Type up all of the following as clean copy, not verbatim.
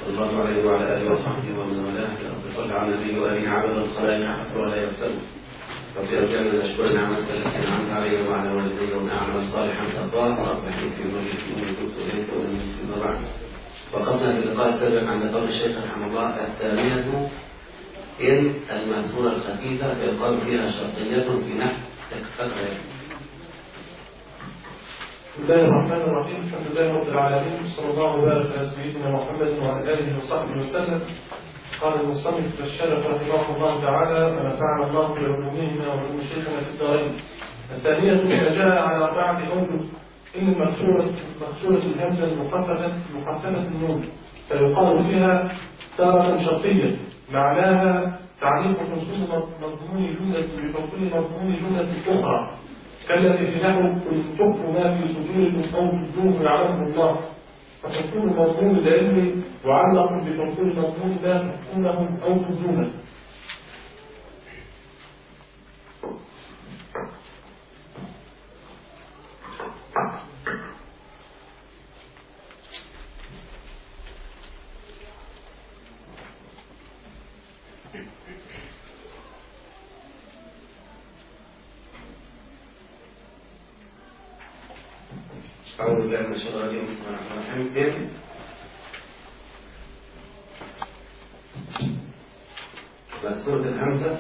صلى الله عليه وعلى آله وصحبه ومن والاه. رب صل على النبي وآله عبد الخلائق حسب ولا يغسل. رب أرجعنا نشكر نعمتك التي أنعمت علي وعلى والدي وأن أعمل صالحا ترضاه وأصلح لي في ذريتي إني تبت إليك ومن المسلمين بعد. وقفنا في اللقاء السابق عند قول الشيخ رحمه الله الثانية إن المأسورة الخفيفة يقال فيها شرطية في نحو تكسر. بسم الله الرحمن الرحيم. الحمد لله رب العالمين، صلى الله وبارك على سيدنا محمد وعلى آله وصحبه وسلم. قال المصنف الشارح رحمه الله تعالى: ونفعنا الله بعلومهما وعلوم شيخنا في الدارين. الثانية إذا جاء على أربعة أوجه: إن المكسورة الهمزة مخففة النون فيقال فيها تارة شرطية معناها تعليق حصول مضمون جملة بحصول مضمون جملة أخرى، كالذي في نحو قل تخفوا ما في صدوركم أو تبدوه يعلمه الله. فحصول مضمون العلم معلق بحصول مضمون ما تخفونه أو تبدونه. أعوذ بالله من الشيطان الرجيم. بسم الله الرحمن الرحيم. مكسورة الهمزة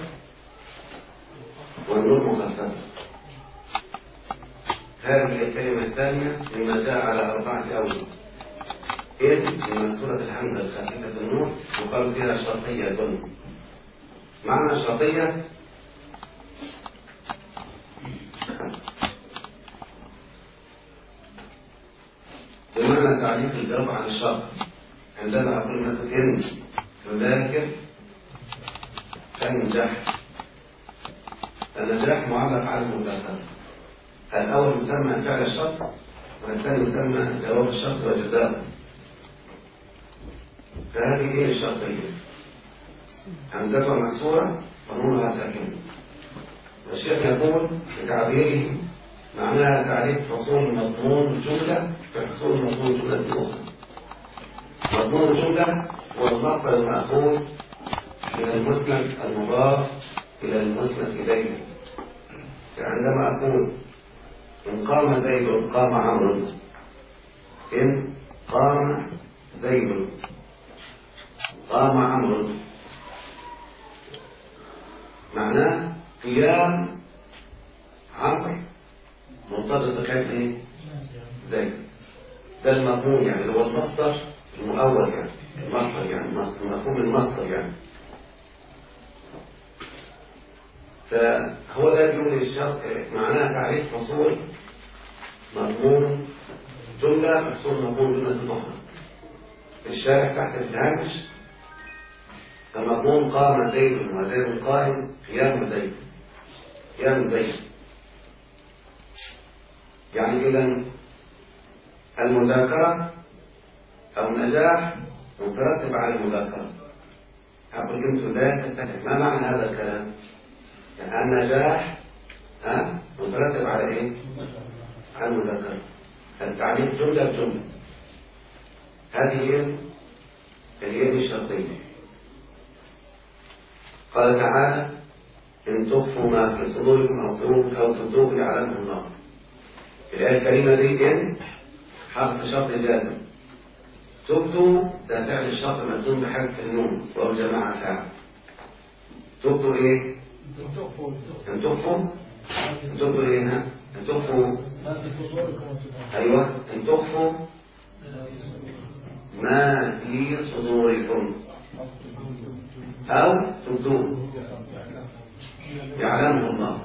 والنون مخففة. هذه الكلمة الثانية مما جاء على أربعة أوجه. إن مكسورة الهمزة الخفيفة النون يقال فيها شرطية. معنى شرطية بمعنى تعريف الجواب عن الشرط. عندما أقول مثلا إن تذاكر تنجح، النجاح معلق على المذاكرة. الأول يسمى فعل الشرط والثاني يسمى جواب الشرط وجزاؤه. فهذه هي الشرطية، همزتها مكسورة ونونها ساكنة. والشيخ يقول بتعبيره معناها تعريف حصول مضمون الجملة في حصول مضمون جملة أخرى. مضمون الجملة هو المصدر المأخوذ من المسند المضاف إلى المسند إليه. عندما أقول إن قام زيد قام عمرو، إن قام زيد قام عمرو، معناه قيام عمرو مرتبط بكلمة ايه؟ زي ده المضمون، يعني اللي هو المصدر المؤول، يعني المصدر، يعني مفهوم المصدر يعني. فهو ده بيقول الشرط معناها تعريف حصول مضمون جملة حصول مضمون جملة أخرى. الشارح تحت الهامش المضمون قام زيد وزيد قائم قيام زيد، قيام زيد. يعني إذن المذاكرة أو النجاح مترتب على المذاكرة. أقول كنت لا تتفق. ما معنى هذا الكلام؟ يعني النجاح مترتب على إيه؟ على المذاكرة. التعليم جملة بجملة. هذه هي اليد الشرطية. قال تعالى: إن تخفوا ما في صدوركم أو تبدوه يعلمه الله. الآية الكريمة دي إن حرف شرط جازم، تبدو ده فعل الشرط مجزوم بحذف النون وهو جماعة فاعل. تبدو إيه؟ أن تخفوا إيه؟ أن تخفوا، أيوة، أن تخفوا ما في صدوركم أو تبدوه يعلمه الله.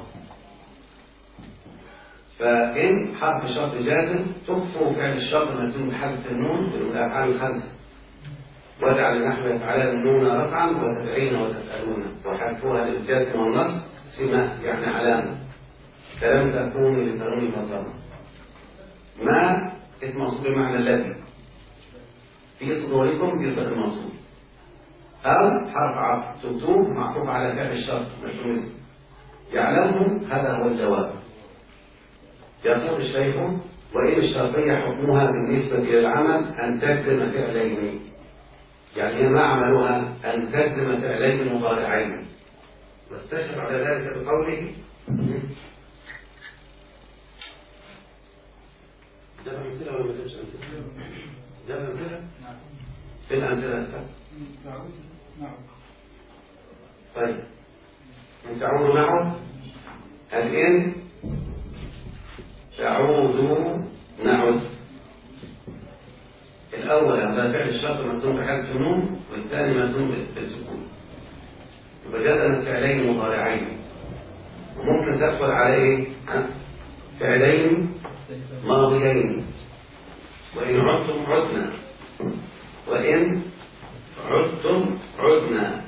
فإن حرف شرط جازم، تخفوا فعل الشرط مجزوم بحذف النون والأفعال الخمسة. واجعل نحو يفعلان النون رفعا وتدعين وتسألون، وحذفوها للجازم والنصب سمة، يعني علامة. فلم تكونوا لتروني مطرا. ما اسم موصول بمعنى الذي في صدوركم في صدر الموصول، أو حرف عطف تبدوه معطوف على فعل الشرط مجزوم يعلمه. هذا هو الجواب. يقول الشيخ: وإن الشرطية حكمها بالنسبة إلى العمل أن تجزم فعلين. يعني هي ما عملوها أن تجزم فعلين مضارعين، واستشهد على ذلك بقوله جاب أمثلة ولا ما جابش أمثلة؟ جاب أمثلة؟ في الأمثلة نعم. طيب إن تعودوا معه الإن تعودوا نعس. الأول هذا فعل الشرط مجزوم بحذف النون، والثاني مجزوم بالسكون. يبقى جزم فعلين مضارعين، وممكن تدخل على إيه؟ فعلين ماضيين. وإن عدتم عدنا، وإن عدتم عدنا.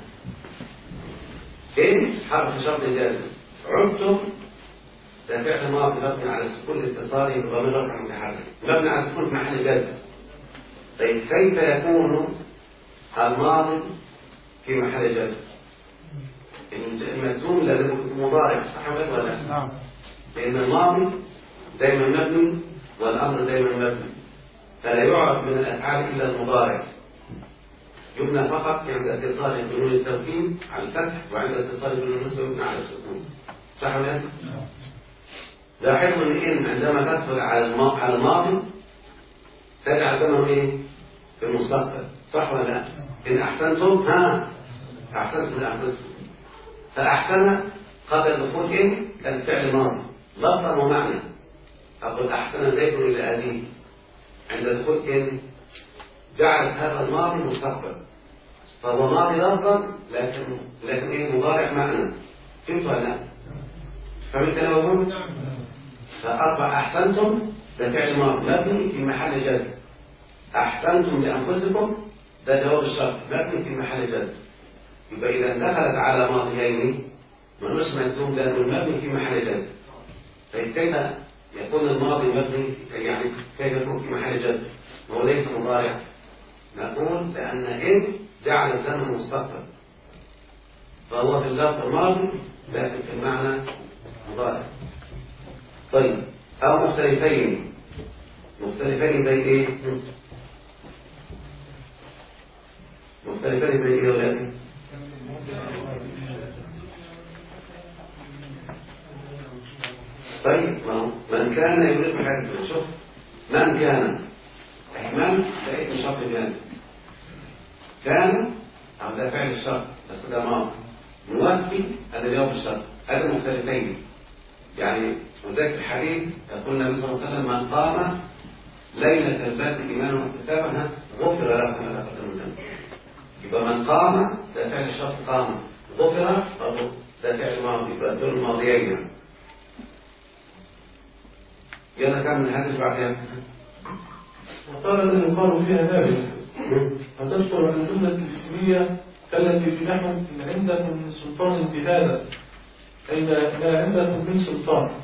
إن حرف شرط جازم، عدتم ده فعل ماضي مبني على السكون الاتصالي بضمير رفع متحرك مبني على السكون في محل جزم. طيب كيف يكون الماضي في محل جزم؟ المجزوم لازم يكون مضارع، صح ولا لا؟ نعم. لأن الماضي دائما مبني والأمر دائما مبني، فلا يعرف من الأفعال إلا المضارع. يبنى فقط عند اتصال بنون التوكيد على الفتح، وعند اتصال بنون النسبة يبنى على السكون، صح ولا لا؟ لاحظوا ان عندما تدخل على الماضي تجعل ضمنه ايه؟ في المستقبل، صح ولا لا؟ ان احسنتم احسنتم لانفسكم. فاحسن قبل دخول ان كان فعل ماضي لفظا ومعنى. اقول احسن زيد الى ابيه، عند دخول ان جعلت هذا الماضي مستقبل، فهو ماضي لفظا لكن ايه؟ مضارع معنى. فهمت ولا لا؟ فهمت انا بقول؟ فأصبح أحسنتم ده فعل ماضي مبني في محل جزم. أحسنتم لأنفسكم ده جواب الشرط مبني في محل جزم. يبقى إذا دخلت على ماضيين ملوش مجزوم لأنه المبني في محل جزم. طيب كيف يكون الماضي مبني؟ يعني كيف يكون في محل جزم وهو ليس مضارع؟ نقول لأن إن جعل الزمن مستقبل، فهو في اللفظ ماضي لكن في المعنى مضارع. طيب أو مختلفين زي إيه؟ مختلفين زي إيه يا ولادي؟ طيب من كان يريد حاجة، شوف من كان من ده اسم شرط جانب، كان أو ده فعل الشرط بس ده ماضي نوفي هذا جواب الشرط. هذا مختلفين يعني. وذلك الحديث يقول النبي صلى الله عليه وسلم من قام ليلة البدر إيمانا واحتسابا غفر له ما تقدم من ذنبه. يبقى من قام ده فعل الشرط قام، غفر ده فعل ماضي، يبقى دول الماضيين. يلا كمل هذه اللي بعدها. وقال الذي يقال فيها نابس فتدخل على الجملة الاسمية التي في نحو إن عندكم من سلطان بهذا، أي ما عندكم من سلطان.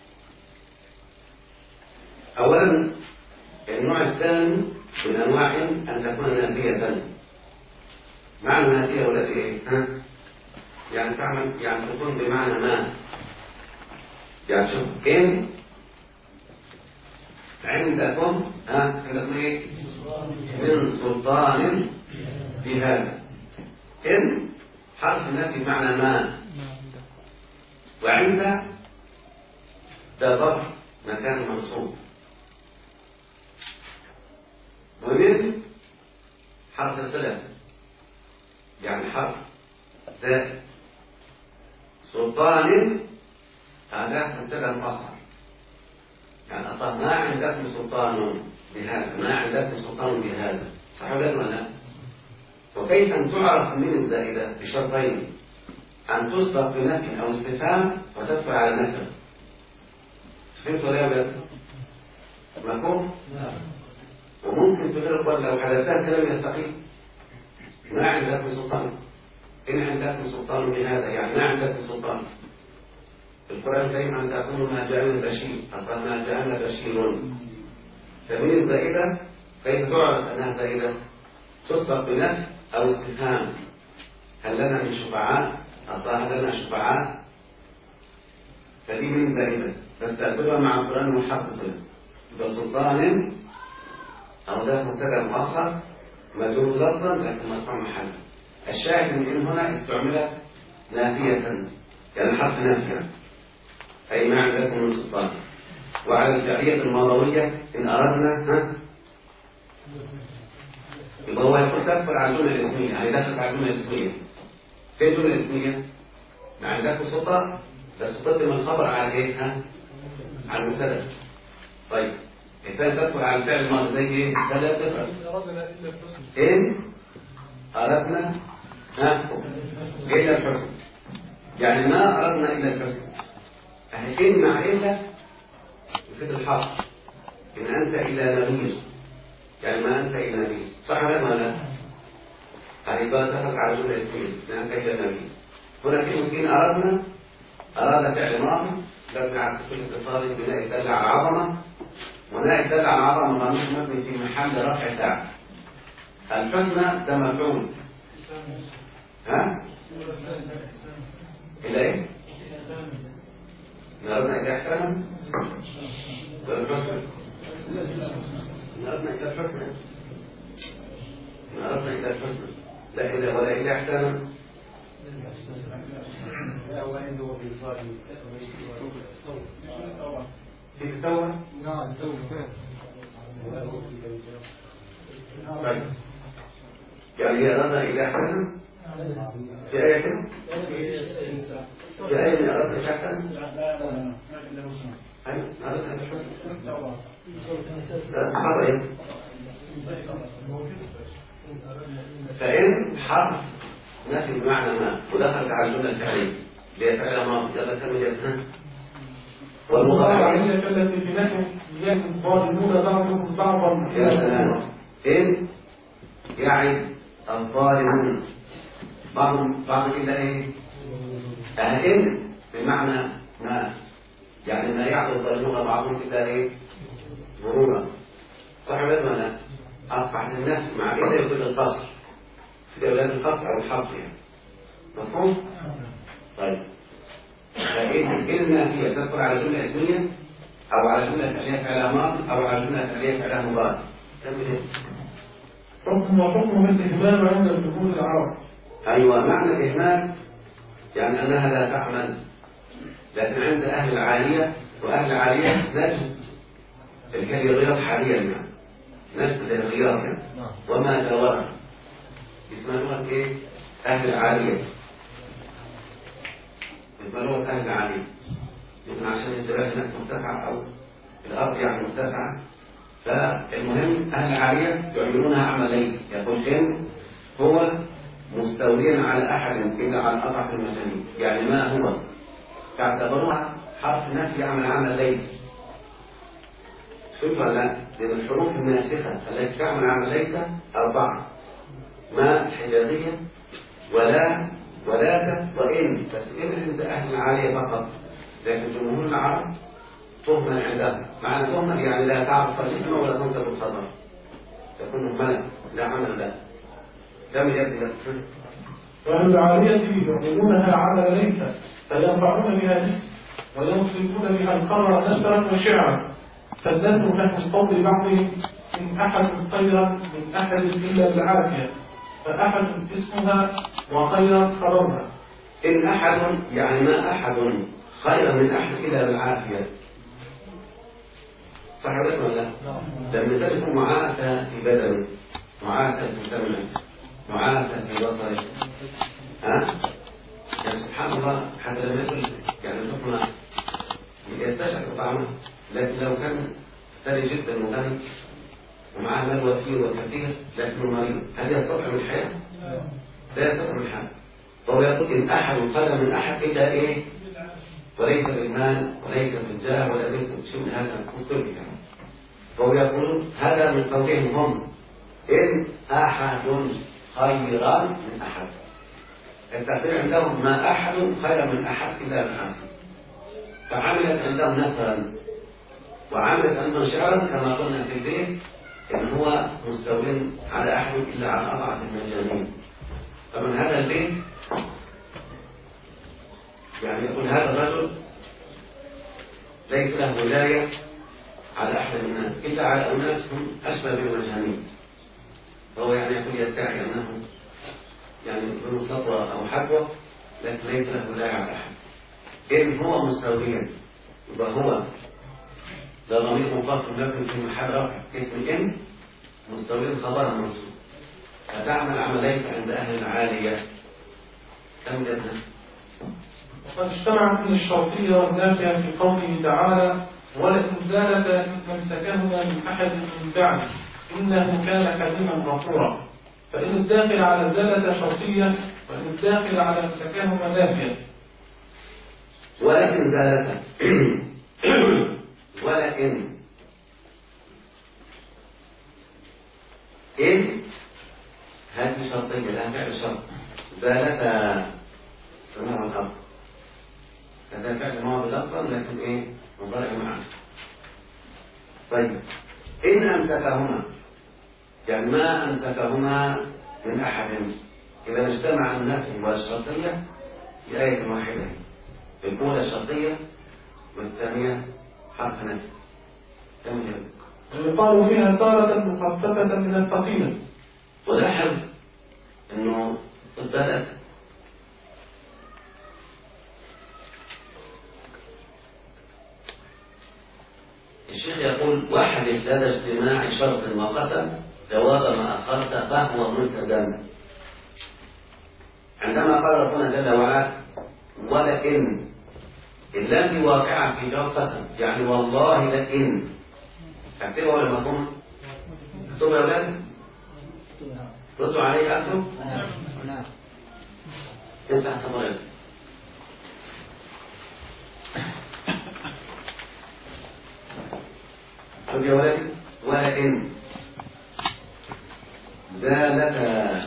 أولا النوع الثاني من أنواع أن تكون نافية. معنى نافية ولا إيه؟ يعني تعمل يعني تكون بمعنى ما. يعني شوف إن عندكم عندكم إيه؟ من سلطان بهذا. إن حرف النفي بمعنى ما، وعند ده ظرف مكان منصوب، ومن حرف الصلة يعني حرف زائد. سلطان هذا مبتدأ آخر، يعني أصلا ما عندكم سلطان بهذا، ما عندكم سلطان بهذا، صح ولا لا؟ وكيف أن تعرف من الزائدة بشرطين: أن تسبق بنفي أو استفهام وتدخل على نفي. فهمت ولا لا؟ مفهوم؟ وممكن تغير لو حدثتها كلام يستقيم. ما عندكم سلطان، إن عندكم سلطان بهذا يعني ما عندكم سلطان. القرآن الكريم أن تقولوا ما جاءنا بشير، أصلا ما جاءنا بشير. فمن الزائدة كيف تعرف أنها زائدة؟ تسبق بنفي أو استفهام. هل لنا من شفعاء؟ أصلا هل لنا شفعاء؟ فدي من زائدة بس تأكلها مع القرآن محفظة. يبقى سلطان أو ده مبتدأ آخر مجرور لفظا لكن مرفوع محلا. الشاهد من إن هنا استعملت نافية، يعني حرف نافية، أي ما عندكم من سلطان. وعلى الفعلية الماضوية إن أردنا يبقى هو يقول تدخل على الجملة الاسمية، يعني دخلت على الجملة الاسمية. في الجملة الاسمية ما عندكم سلطة، ده سلطة من الخبر على إيه؟ على المبتدأ. طيب الثاني تدخل على الفعل الماضي زي إيه؟ بدأت تفعل إن أردنا إلا الحسن، يعني ما أردنا إلا الحسن. إن مع إلا يفيد الحصر، إن أنت إلى نبيل، يعني ما أنت إلى نبيل، صح ولا لا؟ فهيبقى دخل على جملة اسمية، ما أنت إلى نبيل. هنا في إن أردنا، أراد فعل ماضي مبني على سكون اتصال بناء يدل على العظمة، وناء يدل على العظمة ضمير مبني في محل رفع فاعل. الحسنى ده مفعول، ها؟ إلى إيه؟ نردنا إلى إحسانا ولا الحسنى؟ نردنا إلى الحسنى، نردنا إلى الحسنى، لا إلى ولا إلى إحسانا. في التوبة؟ نعم التوبة. طيب يعني أردنا إلى إحسانا في آية كده؟ في آية من أردنا إلى إحسانا؟ أيوة أردنا إلى الحسنى. خطأ. فإن حرف نفي بمعنى ما ودخلت على الجملة الفعلية اللي هي فعل ماضي، يلا كمل يا ابنها. والمضارعية التي في نحو إياكم ظالمون بعضكم بعضا. يا سلام. إن يعد الظالمون بعض إلا إيه؟ إن بمعنى ما، يعني ما يعد الظالمون بعضهم إلا إيه؟ مرورا، صح ولا لا؟ أصبحت النفي مع إلا يفيد القصر، في أولاد القصر أو الحصر يعني. مفهوم؟ طيب فإن النافية تدخل على جملة اسمية أو على جملة فعلية فعلها ماضي أو على جملة فعلية فعلها مضارع. كمل. حكم الإهمال عند دخول العرب. أيوة، معنى الإهمال يعني أنها لا تعمل، لكن عند أهل العالية وأهل العالية نجد الرياض حاليا يعني نجد الرياض يعني وما جاورها اسمها لغة إيه؟ أهل العالية، اسمها لغة أهل العالية، يمكن عشان الجبال هناك مرتفعة أو الأرض يعني مرتفعة. فالمهم أهل العالية يعملونها عمل ليس، يقول إن هو مستوليا على أحد إلا على أضعف المجانين، يعني ما هو تعتبرها حرف نفي عمل ليس. شوف ولا لأن الحروف الناسخة التي تعمل عمل ليس 4: ما حجازية ولا ولاة وإن، بس إن عند أهل العالية فقط، لكن جمهور العرب تهمل عندها. معنى تهمل يعني لا تعرف الاسم ولا تنصب الخبر، تكون مهملة لا عمل لها. كم يبدأ وأهل العالية يعملونها عمل ليس فيرفعون بها الاسم وينصبون بها الخبر نثرا وشعرا، فالنثر نحو قول بعضهم إن أحد خيرا من أحد إلا بالعافية، فأحد اسمها وخيرا خبرها. إن أحد يعني ما أحد خيرا من أحد إلا بالعافية، صح ولا لا؟ لما مثال يكون معافى في بدنه، معافى في سمعه، معافى في بصره، ها؟ يعني سبحان الله حتى لما يقول يعني الحكمة يستشعر طعمه، لكن لو كان ثري جدا وغني ومعاه مال وفير وكثير لكنه مريض، هل يستطيع من الحياة؟ لا يستطيع من الحياة. فهو يقول إن أحد خير من أحد إلا إيه؟ وليس بالمال وليس بالجاه ولا ليس بشيء من هذا كله يعني. فهو يقول هذا من قولهم هم إن أحد خيرا من أحد، التعبير عندهم ما أحد خيرا من أحد إلا بالعافية، فعملت عندهم نثرا وعملت عندهم شعرا كما قلنا في البيت إن هو مستوٍ على أحد إلا على أضعف المجانين. فمن هذا البيت يعني يقول هذا الرجل ليس له ولاية على أحد الناس إلا على أناس هم أشبه بالمجانين، فهو يعني يقول يدعي أنه يعني ذو سطوة أو حدوة، لكن ليس له ولاية على أحد. إن هو مستويا يبقى هو ده ضمير منفصل لكن في محل رفع اسم إن مستويا خبرا منصوب، فتعمل عمل ليس عند أهل العالية. كم جدنا؟ وقد اجتمعت من الشرطية والنافية في قوله تعالى: ولئن زالتا إن أمسكهما من أحد من بعد إنه كان حليما غفورا. فإن الداخل على زالتا شرطية، وإن الداخل على أمسكهما نافية. ولكن زالتا ولكن إن هذه شرطية لها فعل شرط. زالتا سماع الأرض، هذا فعل ماضي لفظا لكن إيه مضارع معه. طيب إن أمسكهما يعني ما أمسكهما من أحد. إذا اجتمع النفي والشرطية في آية واحدة، الأولى شرطية والثانية حرف نفي. كم ويقال فيها تارة مخففة من الثقيلة. ولاحظ أنه خد بالك الشيخ يقول: واحدث لدى اجتماع شرط وقسم جواب ما أخرت فهو ملتزم. عندما قال ربنا جل وعلا: ولئن، اللام دي واقعة في جواب قسم، يعني والله لئن. اكتبها ولا مفهوم؟ اكتبها يا أولاد؟ ردوا علي أكتب؟ نعم. تسع صفرات. شوف يا ولدي: ولئن زالتا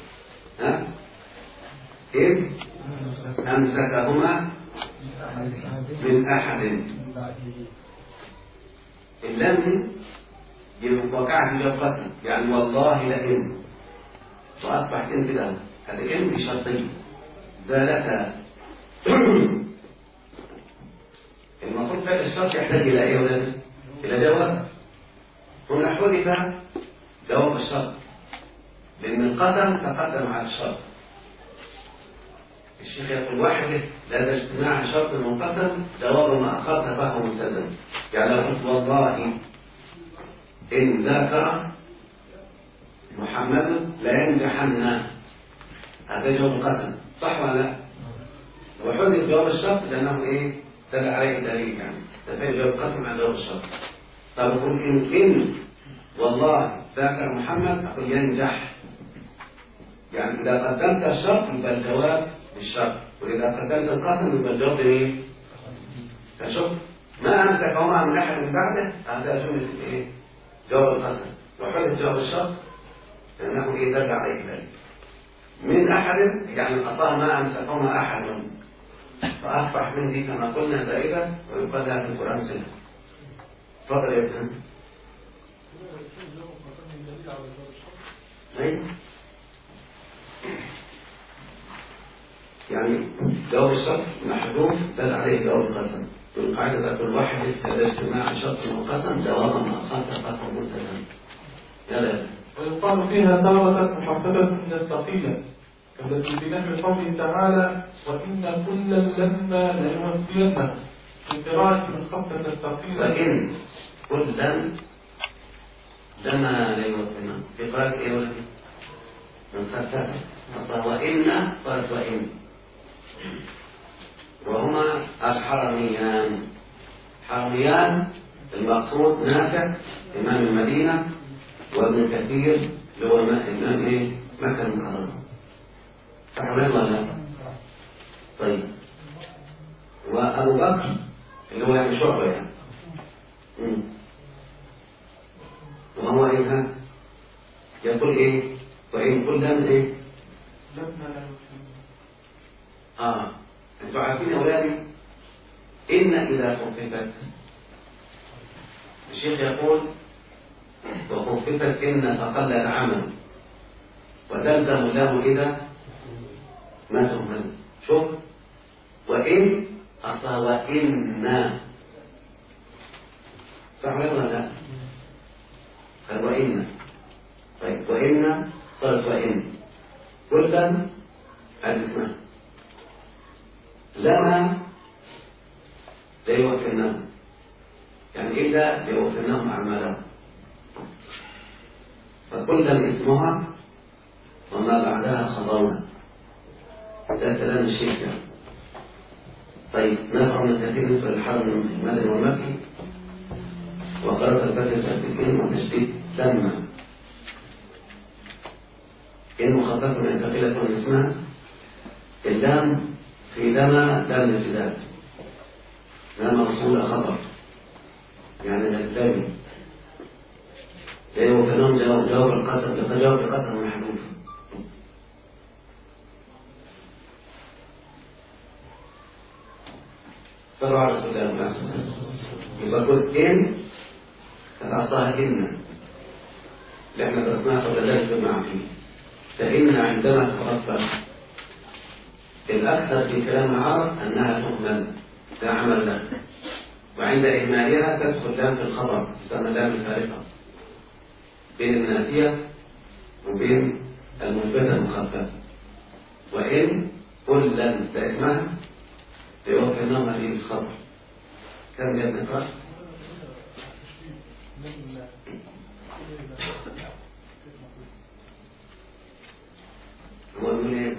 إذ أمسكهما من أحد. اللام دي وقع في جواب قسم، يعني والله لئن، وأصبحت إن كده. هذه إن بشرطية. زالتا المفروض فعل الشرط يحتاج إلى إيه يا ولد؟ إلى جواب. هنا حذف جواب الشرط لأن القسم تقدم على الشرط. الشيخ يقول: واحدث لدى اجتماع شرط منقسم جواب ما أخرت فهو ملتزم. يعني لو قلت والله إن ذاكر محمد لا ينجحن، هذا جواب قسم، صح ولا لا؟ وحذف جواب الشرط لأنه إيه؟ دل عليه دليل، يعني تفعيل جواب قسم عن جواب الشرط. طب أقول إن والله ذاكر محمد، أقول ينجح. يعني إذا قدمت الشرط يبقى الجواب بالشرط، وإذا قدمت القسم يبقى الجواب إيه؟ فشوف ما أمسكهما من أحد من بعده، هذا جملة إيه؟ جواب القسم. وحذف جواب الشرط لأنه إيه؟ دل عليه دليل. من أحد يعني أصلا ما أمسكهما أحد، فأصبح من دي كما قلنا زائدة ويقال لها في القرآن سنة. تفضل يا ابن. يعني جواب الشرط محذوف دل عليه جواب القسم. والقاعدة تقول: واحد إذا اجتماع شرط وقسم جوابا ما أخرت فهو ملتزم. يلا. ويقال فيها تارة مخففة من الثقيلة، التي في نحو قوله تعالى: وإن كلا لما ليوفينهم، في قراءة مخففة الثقيلة. وإن كلا لما ليوفينهم، في قراءة إيه ولا مخففة؟ أصلا وإن صارت وإن. وهما الحرميان. حرميان المقصود نافع إمام المدينة، وابن كثير اللي هو إمام إيه؟ مكة المكرمة. صح ولا لا؟ طيب. وأبو بكر اللي هو يعني شعبة يعني. وهو إيه؟ يقول إيه؟ وإن كلا إيه؟ أنتوا عارفين يا أولادي إن إذا خففت، الشيخ يقول: وخففت إن فقل العمل وتلزم له إذا ما تهمل. شوف، وإن أصلا وإن، صح ولا لا؟ قال وإن. طيب وإن صارت وإن كلا هذه اسمها لما لا يوفنهم، يعني إلا ليوفنهم أعمالهم، فكلا اسمها وما بعدها خبرنا. ده كلام الشيخ يعني. طيب نفع من كثير بالنسبة للحرم المدني والمكي، وقرأت الفتح الترتيبين والتشديد لما إن مخففة من ثقيلة من اسمها اللام في لما لام الابتداء، لام موصولة خبر يعني الثاني لأنه كلام جواب القسم جواب القسم محذوف. صلوا على رسول الله عليه وسلم. يبقى كل إن كانت أصلها إن اللي احنا درسناها قبل ذلك بالمعنى فيه، فإن عندما تخفف الأكثر في كلام العرب أنها تهمل لا عمل لها، وعند إهمالها تدخل لام في الخبر تسمى لام الفارقة بين النافية وبين المثبتة المخففة. وإن كلا ده اسمها ليوفنهم هذه الخبر. كم يا ابن قاسم؟ هو يقول ايه؟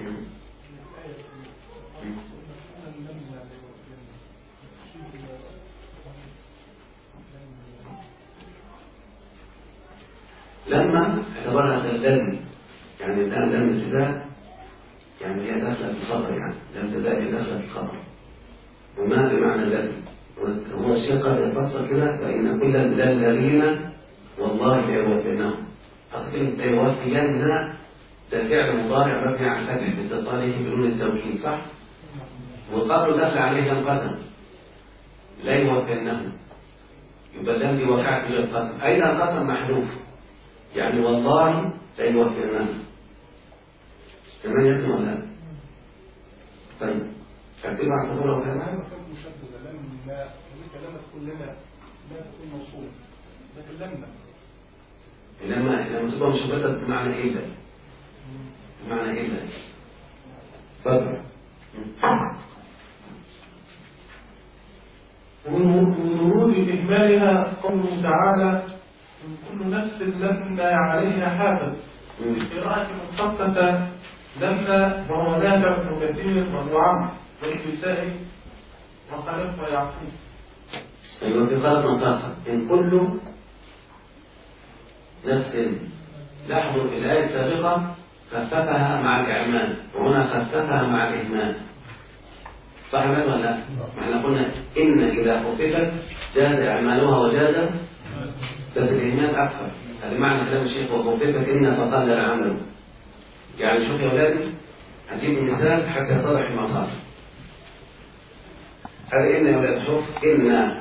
لما اعتبرها كاللم، يعني الآن لم ابتداء يعني هي داخلة في الخبر، يعني لم ابتداء هي داخلة في الخبر، وما بمعنى الذي هو الشيء قد يفسر كده فإن كل الذين والله لا يوفينهم. أصل لا يوفين هنا ده فعل مضارع مبني على الفتح باتصاله بدون التوكيد صح؟ والقبر دخل عليه القسم لا يوفينهم، يبقى اللام دي وقعت في القسم، أين القسم محذوف يعني والله لا يوفينهم. تمام يا ابن ولا؟ طيب اكتب على صبورة وكذا. ما كانت مشددة لما لما تكون لنا لا تكون موصول، لكن لما تبقى مشددة بمعنى إيه ده؟ بمعنى إيه ده؟ تفضل. ومن ورود إهمالها قوله تعالى إن كل نفس لما عليها حافظ، قراءة مخففة لما وهو نافع بن كثير وابو عمرو والكسائي وخلف ويعقوب. أيوة في خلق مطافة إن كل نفس. لاحظوا في الآية السابقة خففها مع الإعمال، وهنا خففها مع الإهمال صح ولا لا؟ احنا قلنا إن إذا خففت جاز إعمالها وجاز بس الإهمال أكثر. هذا معنى كلام الشيخ وخففت إن فقل العمل. يعني شوف يا أولادي هجيب مثال حتى يتضح المقام. هذا إن يا أولاد شوف إن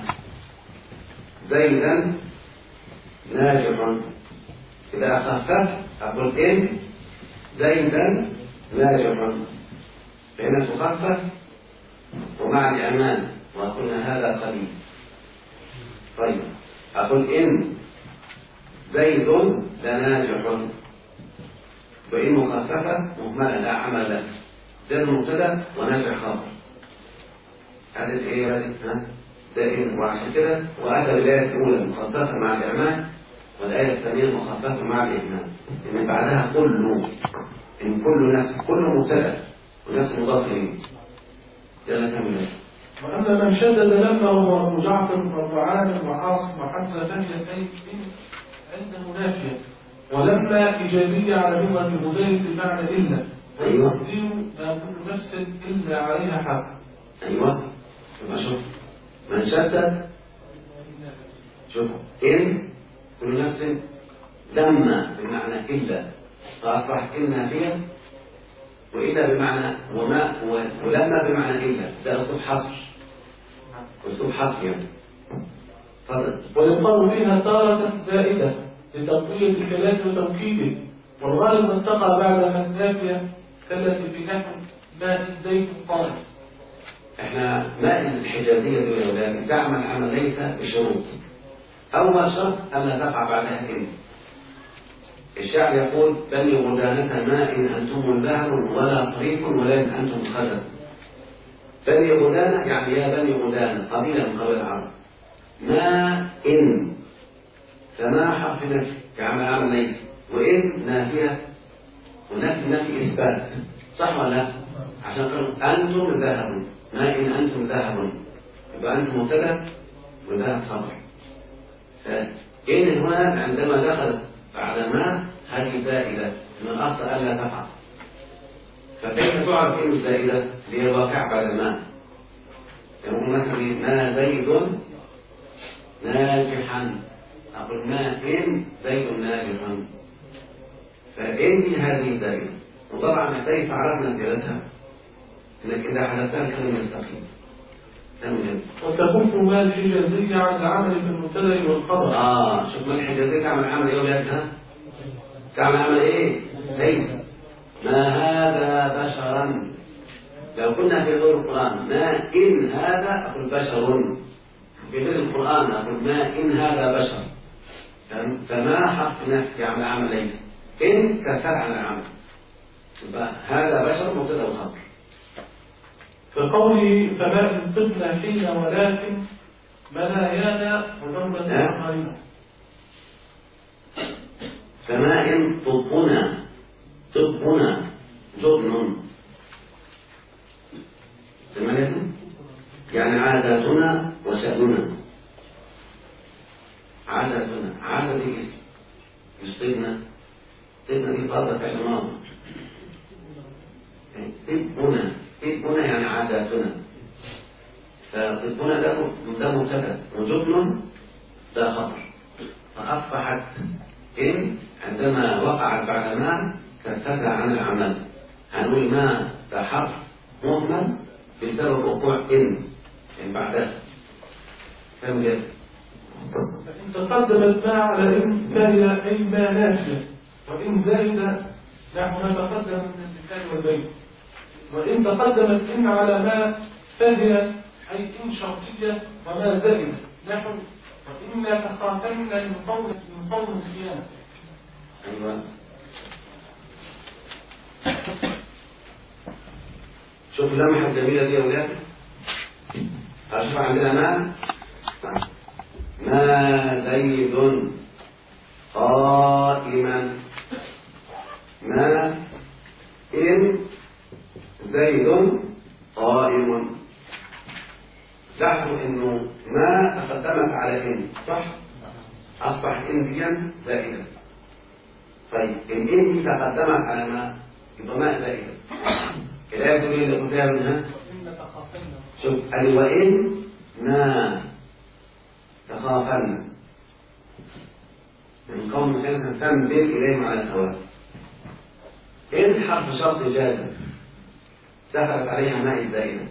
زيدا ناجح، إذا خففت أقول إن زيدا ناجح، فإن تخفف ومع الإعمال وقلنا هذا قليل. طيب أقول إن زيد لناجح، وإن مخففة مهملة لا عمل له، زيد مبتدأ وناجح خبر. هذه الإيه ده إن، وعشان كده وأتى بالآية الأولى مخففة مع الإعمال والآية الثانية مخففة مع الإهمال، إن بعدها كل إن كل نفس كل مبتدأ ونفس مضاف إليه. يلا كمل. وأما من شدد لما هو أبو جعفر وأبو عامر وعاصم وحمزة فهي كيف عنده نافية، ولما إيجابية على لغة المضيف بمعنى إلا، والتقدير ما كل نفس إلا عليها حق. أيوة يبقى شوف من شدد شوف إن كل نفس لما بمعنى إلا فأصبحت إن نافية، وإلا بمعنى وما ولما بمعنى إلا، ده أسلوب حصر، أسلوب حصر يعني. تفضل. ويقال فيها تارة زائدة لتقوية الكلام وتوكيده، والغالب من تقع بعد ما النافية كالتي في نحو ماء زيت قال. احنا ماء الحجازية دول يا ولاد تعمل عمل ليس بشروط. أول شرط ألا تقع بعدها إن، الشاعر يقول بل غدانة ماء أنتم ذهب ولا صريف ولكن أنتم خدم. بني غدانة يعني يا بني غدانة قبيلة من قبائل العرب. ما إن فما حرف نفي كعمل ليس، وإن نافية، ونفي إثبات، صح ولا لا؟ عشان قالوا أنتم ذهب، ما إن أنتم ذهب يبقى أنتم مبتدأ وذهب خبر. فإن هنا عندما دخلت بعد ما هذه زائدة من الأصل ألا تقع. فكيف تعرف إن الزائدة اللي هي الواقع بعد ما؟ يقول مثلا ما زيد ناجحا، أقول ما إن زيد ناجحا، فإن هذه زائدة. وطبعا كيف عرفنا زيادتها؟ إنك إذا حدثها الكلمة مستقيم. وتكف ما الحجازية عن العمل بالمبتدأ والخبر. شوف ما الحجازية تعمل عمل إيه ولا تعمل عمل إيه؟ ليس. ما هذا بشرا، لو كنا في غير القرآن ما إن هذا أقول بشر، في غير القرآن أقول ما إن هذا بشر. فما حرف نفي يعمل عمل ليس، إن كفاء على العمل، هذا بشر مبتدأ الخبر. فقولي فما إن طبنا حين ولكن منايانا وضربة آخرين. فما إن طبنا جبن زمانكم يعني عاداتنا وشأننا. عادة دي اسم، مش طبنا دي طابة فعل ماضي. طبنا يعني عاداتنا، فطبنا ده مبتدأ وجبن ده خبر. فأصبحت إن عندما وقعت بعد ما كفت عن العمل، هنقول ما ده حرف مهمل بسبب وقوع إن بعدها. فهم ليه؟ فإن تقدمت ما على إن فهي أي ما نافية، وإن زائدة نحو ما تقدم من الامتثال والبيت. وإن تقدمت إن على ما فهي أي إن شرطية وما زائدة نحو وإنا تخافن من قوم الخيانة. أيوة. شوفوا اللمحة الجميلة دي يا ولاد. أشوف عندنا ما زيد قائما، ما إن زيد قائم. لاحظوا إنه ما تقدمت على إن، صح؟ أصبح إن ديا زائدة. طيب إن دي تقدمت على ما يبقى ما زائدة. الآية تقول إيه اللي قلتها منها؟ شوف قال وإن ما تخافن من قوم خيانة فانبذ إليهم على سواء. إن حرف شرط جازم دخلت عليها ماء الزائدة.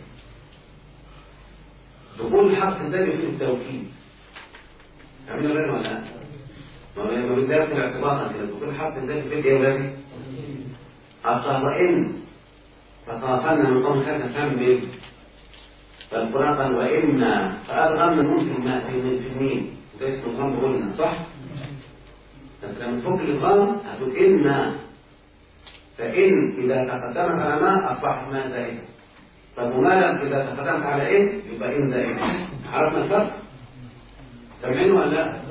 دخول الحرف الزائد في التوكيد. عملنا غير ولا لا؟ ما بيدخل اعتباطا كده. دخول الحرف الزائد في ايه يا ولادي؟ أصلا وإن تخافن من قوم خيانة فانبذ. فالقرآن قال وإنا فأدغمنا النون في الماء في الميم ده اسمه الغم قلنا، صح؟ بس لما تفك الغم هتقول إنا، فإن إذا تقدمت على ما أصبحت ما زائدة. طب وما لم إذا تقدمت على إيه يبقى إن زائدة. عرفنا الفرق؟ سامعين ولا لا؟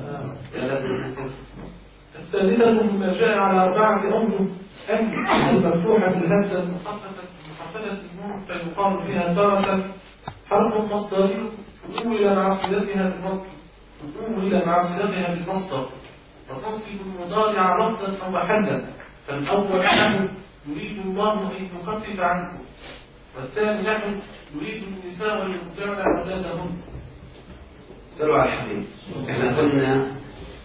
الثالثة مما جاء على 4 أوجه أن المفتوحة بالهمزة المخففة النون فيقال فيها تارة حرف مصدري أولى مع صلتها بالمصدر وتنصب المضارع رفضا أو محلا. فالأول نحو يريد الله أن يخفف عنكم، والثاني نحو يريد النساء أن يرجعن أولادهن. صلوا على الحبيب. احنا قلنا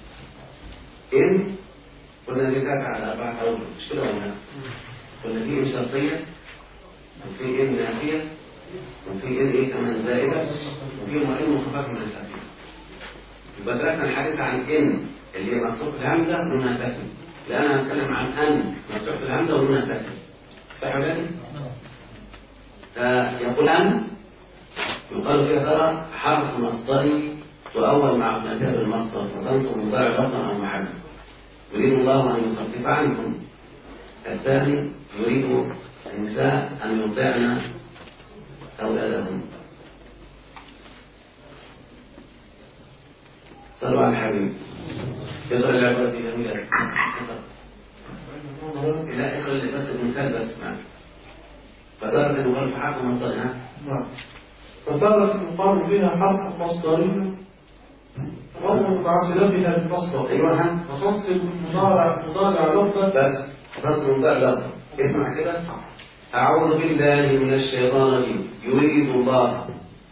إن قلنا ذكرت على 4 أوجه، مش كده ولا لا؟ قلنا في إن شرطية وفي إن نافية وفي إن إيه كمان زائدة وفي إن مخففة من الخفيف. يبقى تركنا الحديث عن إن اللي هي مقصود الهمزة ونونها ساكن. الآن أنا هتكلم عن أن مفتوح الهمزة ونونها ساكن. صح ولا لا؟ يقول أن يقال فيها ترى حرف مصدري تؤول مع صلتها بالمصدر فتنصب مضارع رفعا أو محلا. يريد الله أن يخفف عنكم. الثاني يريد النساء أن يطيعن أولادهن. صلوا على الحبيب. يصل العبارة دي جميلة. لا اخل بس المثال بس معك. فتارة يقال في حق مصدرها. نعم. فتارة يقال فيها حق مصدرها وهو مع صلتها بالمصدر. أيوة. وتنصب مضارع لفظا. بس تنصب مضارع لفظا. اسمع كده. أعوذ بالله من الشيطان الرجيم. يريد الله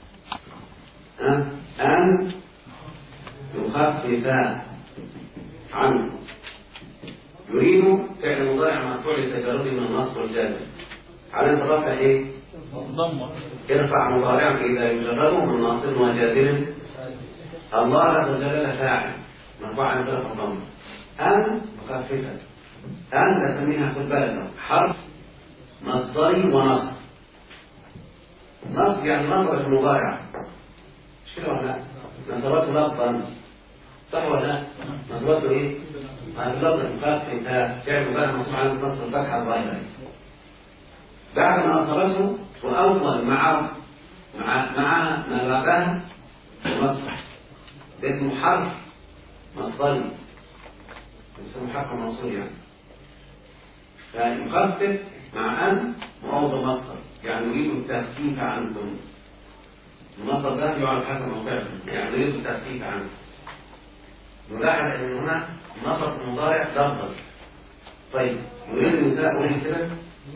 أن يخفف عنكم. يريد فعل مضارع مرفوع للتجرد من النصب والجازم. علامة الرفع ايه؟ ضمة. يرفع مضارعا إذا يجرد من ناصب وجازم. الله عز وجل فاعل مرفوع عن رفع الضمة. أن مخففة. أن نسميها خد بالك حرف مصدري ونصب. نصب يعني نصب في المضارع. مش كده ولا لا؟ نصبته لفظا صح ولا لا؟ نصبته ايه؟ اللفظ مخففة فعل مضارع منصوب على النصب الفتحة الظاهرة. بعد ما نصبته وأوصل مع ما بعدها مصدر. ده اسمه حرف مصدري. اسمه حرف منصوب يعني. فيخفف مع أن وأوضى مصدر يعني يريد التخفيف عنكم. المصدر ده يعرف حسب موقعه يعني يريد التخفيف عنكم. نلاحظ أن هنا نصب المضارع لفظا. طيب يريد النساء قولي كده.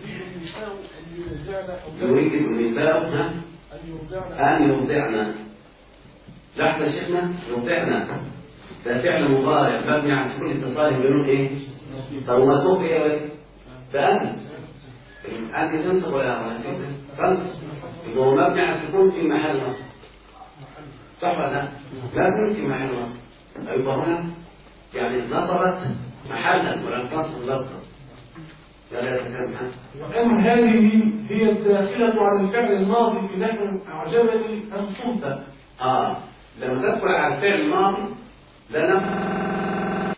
يريد النساء أن يرضعن. لاحظ يا شيخنا يرضعن ده فعل مضارع مبني على سكون اتصاله بينهم ايه؟ طب مسوق ايه بقى؟ بأن أن تنصب ولا تنصب يبقى هو مبني على السكون في محل نصب صح ولا لا؟ لازم في محل نصب. يبقى هنا يعني نصبت محلا ولم تنصب لفظا. وأن هذه هي الداخلة على الفعل الماضي في نحو أعجبني أن صمت. لما تدخل على الفعل الماضي لا